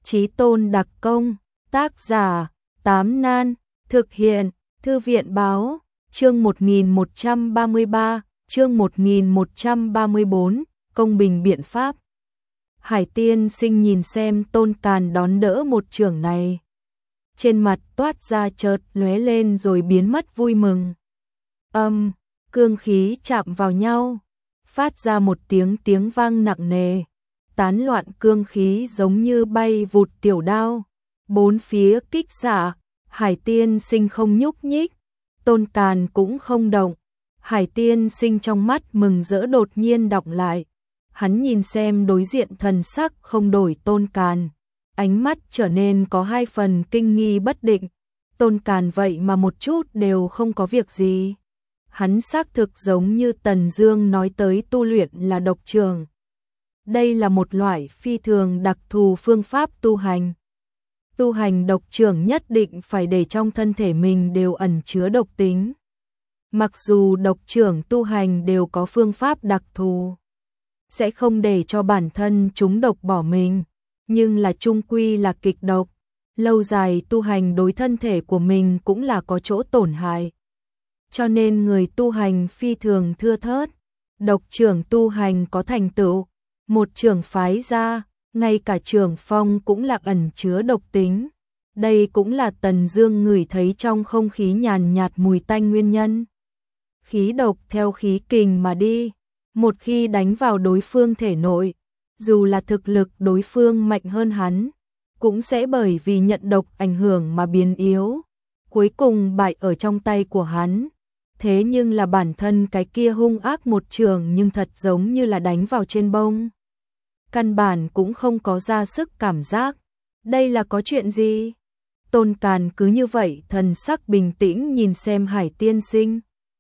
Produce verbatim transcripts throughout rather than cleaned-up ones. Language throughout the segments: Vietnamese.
Chí Tôn đặc công, tác giả, Tám Nan, thực hiện, Thư viện báo, chương một nghìn một trăm ba mươi ba, chương một nghìn một trăm ba mươi bốn, công bình biện pháp. Hải Tiên Sinh nhìn xem Tôn Càn đón đỡ một chưởng này. Trên mặt toát ra chợt lóe lên rồi biến mất vui mừng. Âm, cương khí chạm vào nhau, phát ra một tiếng tiếng vang nặng nề. Tán loạn cương khí giống như bay vụt tiểu đao, bốn phía kích xạ. Hải Tiên Sinh không nhúc nhích, Tôn Càn cũng không động. Hải Tiên Sinh trong mắt mừng rỡ đột nhiên đọng lại. Hắn nhìn xem đối diện thần sắc không đổi Tôn Càn, ánh mắt trở nên có hai phần kinh nghi bất định. Tôn Càn vậy mà một chút đều không có việc gì. Hắn xác thực giống như Tần Dương nói tới tu luyện là độc trường. Đây là một loại phi thường đặc thù phương pháp tu hành. Tu hành độc trường nhất định phải để trong thân thể mình đều ẩn chứa độc tính. Mặc dù độc trưởng tu hành đều có phương pháp đặc thù, sẽ không để cho bản thân chúng độc bỏ mình, nhưng là chung quy là kịch độc, lâu dài tu hành đối thân thể của mình cũng là có chỗ tổn hại. Cho nên người tu hành phi thường thưa thớt, độc trưởng tu hành có thành tựu, một trưởng phái ra, ngay cả trưởng phong cũng là ẩn chứa độc tính. Đây cũng là Tần Dương ngửi thấy trong không khí nhàn nhạt mùi tanh nguyên nhân. Khí độc theo khí kình mà đi, một khi đánh vào đối phương thể nội, dù là thực lực đối phương mạnh hơn hắn, cũng sẽ bởi vì nhận độc ảnh hưởng mà biến yếu, cuối cùng bại ở trong tay của hắn. Thế nhưng là bản thân cái kia hung ác một trường nhưng thật giống như là đánh vào trên bông. Căn bản cũng không có ra sức cảm giác. Đây là có chuyện gì? Tôn Càn cứ như vậy thần sắc bình tĩnh nhìn xem Hải Tiên Sinh.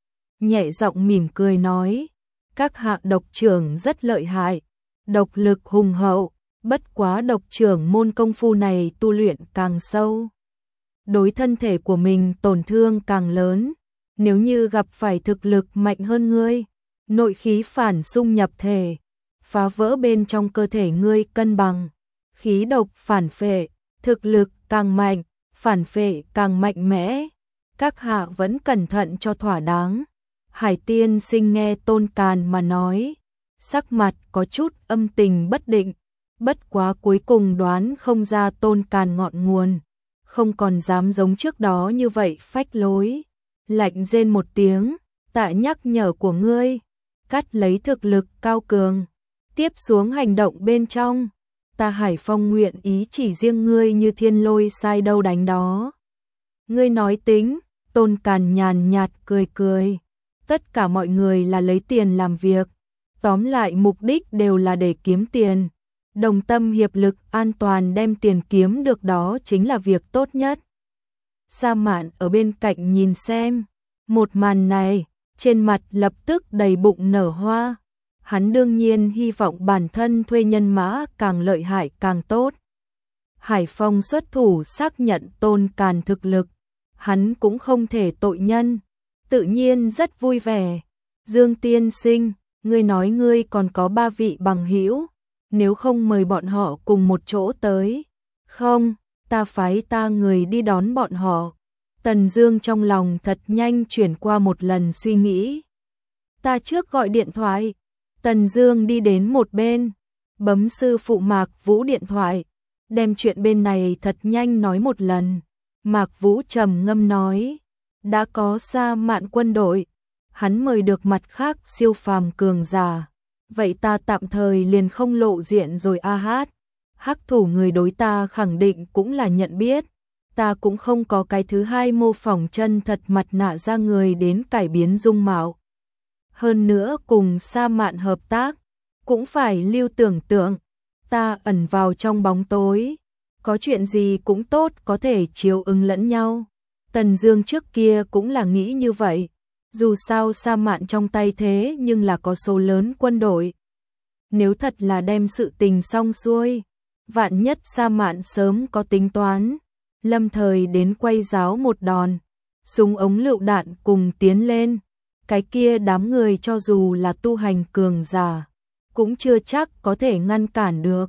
Nhẹ giọng mỉm cười nói, các hạ độc trưởng rất lợi hại, độc lực hùng hậu, bất quá độc trưởng môn công phu này tu luyện càng sâu, đối thân thể của mình tổn thương càng lớn. Nếu như gặp phải thực lực mạnh hơn ngươi, nội khí phản xung nhập thể, phá vỡ bên trong cơ thể ngươi cân bằng, khí độc phản phệ, thực lực càng mạnh, phản phệ càng mạnh mẽ. Các hạ vẫn cẩn thận cho thỏa đáng. Hải Tiên Sinh nghe Tôn Càn mà nói, sắc mặt có chút âm tình bất định, bất quá cuối cùng đoán không ra Tôn Càn ngọn nguồn, không còn dám giống trước đó như vậy phách lối. Lạnh rên một tiếng, tạ nhắc nhở của ngươi, cắt lấy thực lực cao cường, tiếp xuống hành động bên trong, ta Hải Phong nguyện ý chỉ riêng ngươi như thiên lôi sai đâu đánh đó. Ngươi nói tính. Tôn Càn nhàn nhạt cười cười, tất cả mọi người là lấy tiền làm việc, tóm lại mục đích đều là để kiếm tiền, đồng tâm hiệp lực an toàn đem tiền kiếm được đó chính là việc tốt nhất. Sa Mạn ở bên cạnh nhìn xem, một màn này, trên mặt lập tức đầy bụng nở hoa. Hắn đương nhiên hy vọng bản thân thuê nhân mã càng lợi hại càng tốt. Hải Phong xuất thủ xác nhận Tôn Càn thực lực, hắn cũng không thể tội nhân, tự nhiên rất vui vẻ. Dương Tiên Sinh, ngươi nói ngươi còn có ba vị bằng hữu, nếu không mời bọn họ cùng một chỗ tới. Không, ta phái ta người đi đón bọn họ. Tần Dương trong lòng thật nhanh chuyển qua một lần suy nghĩ. Ta trước gọi điện thoại. Tần Dương đi đến một bên, bấm sư phụ Mạc Vũ điện thoại, đem chuyện bên này thật nhanh nói một lần. Mạc Vũ trầm ngâm nói, đã có Sa Mạn quân đội, hắn mời được mặt khác siêu phàm cường giả, vậy ta tạm thời liền không lộ diện rồi a hát. Hắc thủ người đối ta khẳng định cũng là nhận biết, ta cũng không có cái thứ hai mô phỏng chân thật mặt nạ ra người đến cải biến dung mạo. Hơn nữa cùng Sa Mạn hợp tác, cũng phải lưu tưởng tượng, ta ẩn vào trong bóng tối, có chuyện gì cũng tốt có thể chiếu ứng lẫn nhau. Tần Dương trước kia cũng là nghĩ như vậy, dù sao Sa Mạn trong tay thế nhưng là có số lớn quân đội. Nếu thật là đem sự tình xong xuôi, vạn nhất Sa Mạn sớm có tính toán, lâm thời đến quay giáo một đòn, súng ống lựu đạn cùng tiến lên, cái kia đám người cho dù là tu hành cường giả, cũng chưa chắc có thể ngăn cản được.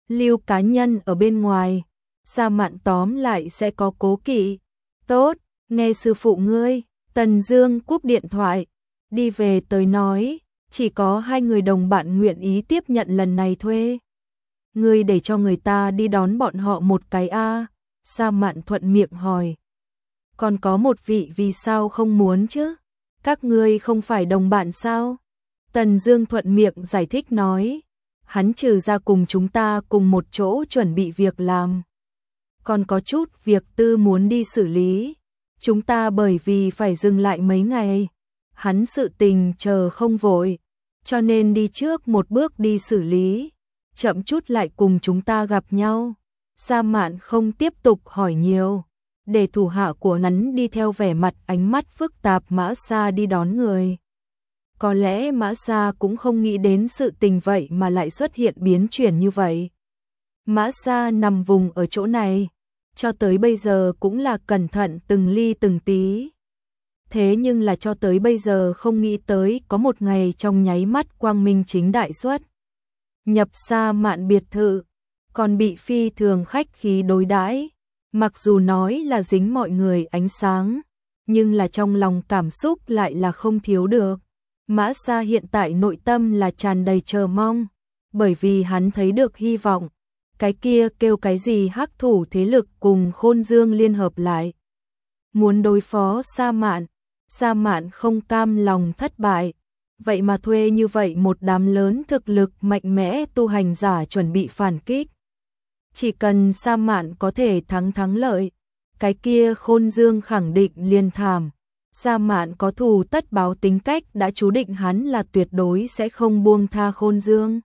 lưu cá nhân ở bên ngoài, Sa Mạn tóm lại sẽ có cố kỵ. Tốt, nghe sư phụ ngươi. Tần Dương cúp điện thoại, đi về tới nói, chỉ có hai người đồng bạn nguyện ý tiếp nhận lần này thuê. Ngươi để cho người ta đi đón bọn họ một cái a? Sa Mạn thuận miệng hỏi. Còn có một vị vì sao không muốn chứ? Các ngươi không phải đồng bạn sao? Tần Dương thuận miệng giải thích nói, hắn trừ ra cùng chúng ta cùng một chỗ chuẩn bị việc làm, còn có chút việc tư muốn đi xử lý. Chúng ta bởi vì phải dừng lại mấy ngày, hắn sự tình chờ không vội, cho nên đi trước một bước đi xử lý, chậm chút lại cùng chúng ta gặp nhau. Sa Mạn không tiếp tục hỏi nhiều, để thủ hạ của hắn đi theo vẻ mặt ánh mắt phức tạp Mã Sa đi đón người. Có lẽ Mã Sa cũng không nghĩ đến sự tình vậy mà lại xuất hiện biến chuyển như vậy. Mã Sa nằm vùng ở chỗ này, cho tới bây giờ cũng là cẩn thận từng ly từng tí. Thế nhưng là cho tới bây giờ không nghĩ tới có một ngày trong nháy mắt quang minh chính đại xuất nhập Sa Mạn biệt thự, còn bị phi thường khách khí đối đãi. Mặc dù nói là dính mọi người ánh sáng, nhưng là trong lòng cảm xúc lại là không thiếu được. Mã Sa hiện tại nội tâm là tràn đầy chờ mong, bởi vì hắn thấy được hy vọng. Cái kia kêu cái gì hắc thủ thế lực cùng Khôn Dương liên hợp lại, muốn đối phó Sa Mạn. Sa Mạn không cam lòng thất bại, vậy mà thuê như vậy một đám lớn thực lực mạnh mẽ tu hành giả chuẩn bị phản kích. Chỉ cần Sa Mạn có thể thắng thắng lợi, cái kia Khôn Dương khẳng định liền thảm. Sa Mạn có thù tất báo tính cách đã chú định hắn là tuyệt đối sẽ không buông tha Khôn Dương.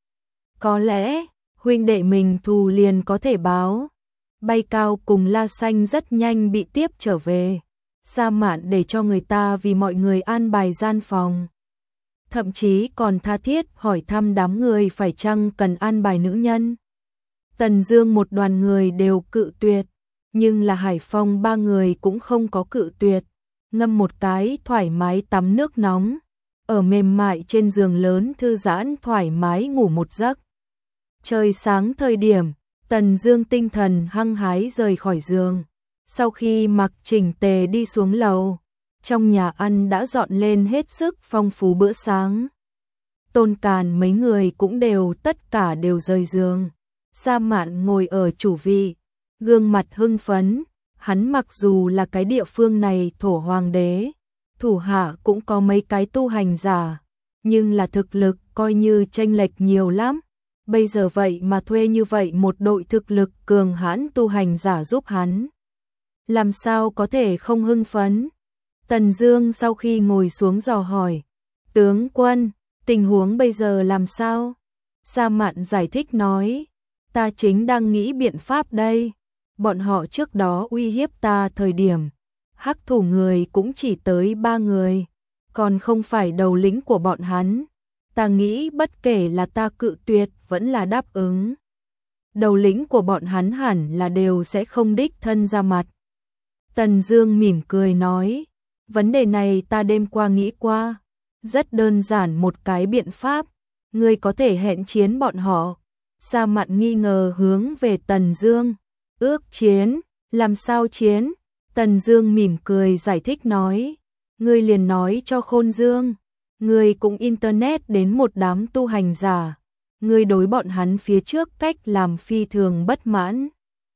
Có lẽ huynh đệ mình thù liền có thể báo. Bay Cao cùng La Xanh rất nhanh bị tiếp trở về. Sa Mạn để cho người ta vì mọi người an bài gian phòng, thậm chí còn tha thiết hỏi thăm đám người phải chăng cần an bài nữ nhân. Tần Dương một đoàn người đều cự tuyệt, nhưng là Hải Phong ba người cũng không có cự tuyệt, ngâm một cái thoải mái tắm nước nóng, ở mềm mại trên giường lớn thư giãn thoải mái ngủ một giấc. Trời sáng thời điểm, Tần Dương tinh thần hăng hái rời khỏi giường. Sau khi mặc chỉnh tề đi xuống lầu, trong nhà ăn đã dọn lên hết sức phong phú bữa sáng. Tôn Càn mấy người cũng đều tất cả đều rời giường. Sa Mạn ngồi ở chủ vị, gương mặt hưng phấn. Hắn mặc dù là cái địa phương này thổ hoàng đế, thủ hạ cũng có mấy cái tu hành giả, nhưng là thực lực coi như chênh lệch nhiều lắm. Bây giờ vậy mà thuê như vậy một đội thực lực cường hãn tu hành giả giúp hắn, làm sao có thể không hưng phấn. Tần Dương sau khi ngồi xuống dò hỏi, tướng quân, tình huống bây giờ làm sao? Sa Mạn giải thích nói, ta chính đang nghĩ biện pháp đây. Bọn họ trước đó uy hiếp ta thời điểm, hắc thủ người cũng chỉ tới ba người, còn không phải đầu lĩnh của bọn hắn. Ta nghĩ bất kể là ta cự tuyệt vẫn là đáp ứng, đầu lĩnh của bọn hắn hẳn là đều sẽ không đích thân ra mặt. Tần Dương mỉm cười nói, vấn đề này ta đêm qua nghĩ qua, rất đơn giản một cái biện pháp, ngươi có thể hẹn chiến bọn họ. Sa Mạn nghi ngờ hướng về Tần Dương, ước chiến, làm sao chiến? Tần Dương mỉm cười giải thích nói, ngươi liền nói cho Khôn Dương, ngươi cũng internet đến một đám tu hành giả, ngươi đối bọn hắn phía trước cách làm phi thường bất mãn,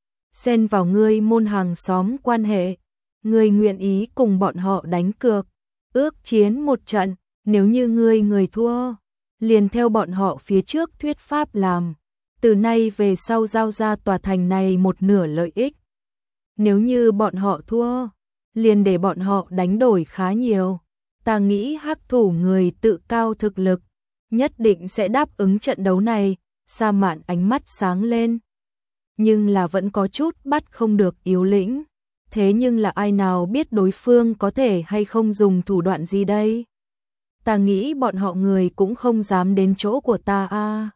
xen vào ngươi môn hàng xóm quan hệ, ngươi nguyện ý cùng bọn họ đánh cược, ước chiến một trận, nếu như ngươi người thua, liền theo bọn họ phía trước thuyết pháp làm, từ nay về sau giao ra tòa thành này một nửa lợi ích. Nếu như bọn họ thua, liền để bọn họ đánh đổi khá nhiều. Ta nghĩ hắc thủ người tự cao thực lực, nhất định sẽ đáp ứng trận đấu này. Sa Mạn ánh mắt sáng lên, nhưng là vẫn có chút bắt không được yếu lĩnh. Thế nhưng là ai nào biết đối phương có thể hay không dùng thủ đoạn gì đây? Ta nghĩ bọn họ người cũng không dám đến chỗ của ta a. À.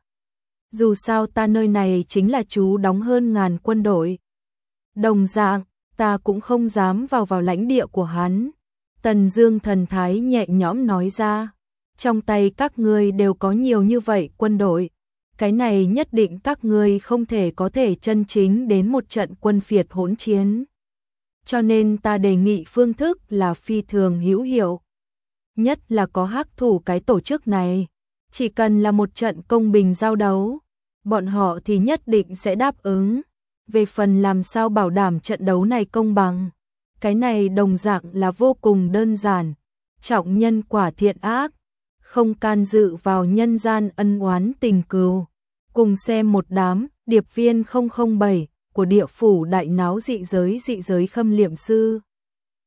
Dù sao ta nơi này chính là chú đóng hơn ngàn quân đội. Đồng dạng, ta cũng không dám vào vào lãnh địa của hắn. Tần Dương thần thái nhẹ nhõm nói ra, trong tay các ngươi đều có nhiều như vậy quân đội, cái này nhất định các ngươi không thể có thể chân chính đến một trận quân phiệt hỗn chiến. Cho nên ta đề nghị phương thức là phi thường hữu hiệu. Nhất là có hắc thủ cái tổ chức này, chỉ cần là một trận công bình giao đấu, bọn họ thì nhất định sẽ đáp ứng. Về phần làm sao bảo đảm trận đấu này công bằng, cái này đồng dạng là vô cùng đơn giản, trọng nhân quả thiện ác, không can dự vào nhân gian ân oán tình cừu. Cùng xem một đám điệp viên không không bảy của địa phủ đại náo dị giới dị giới khâm liệm sư.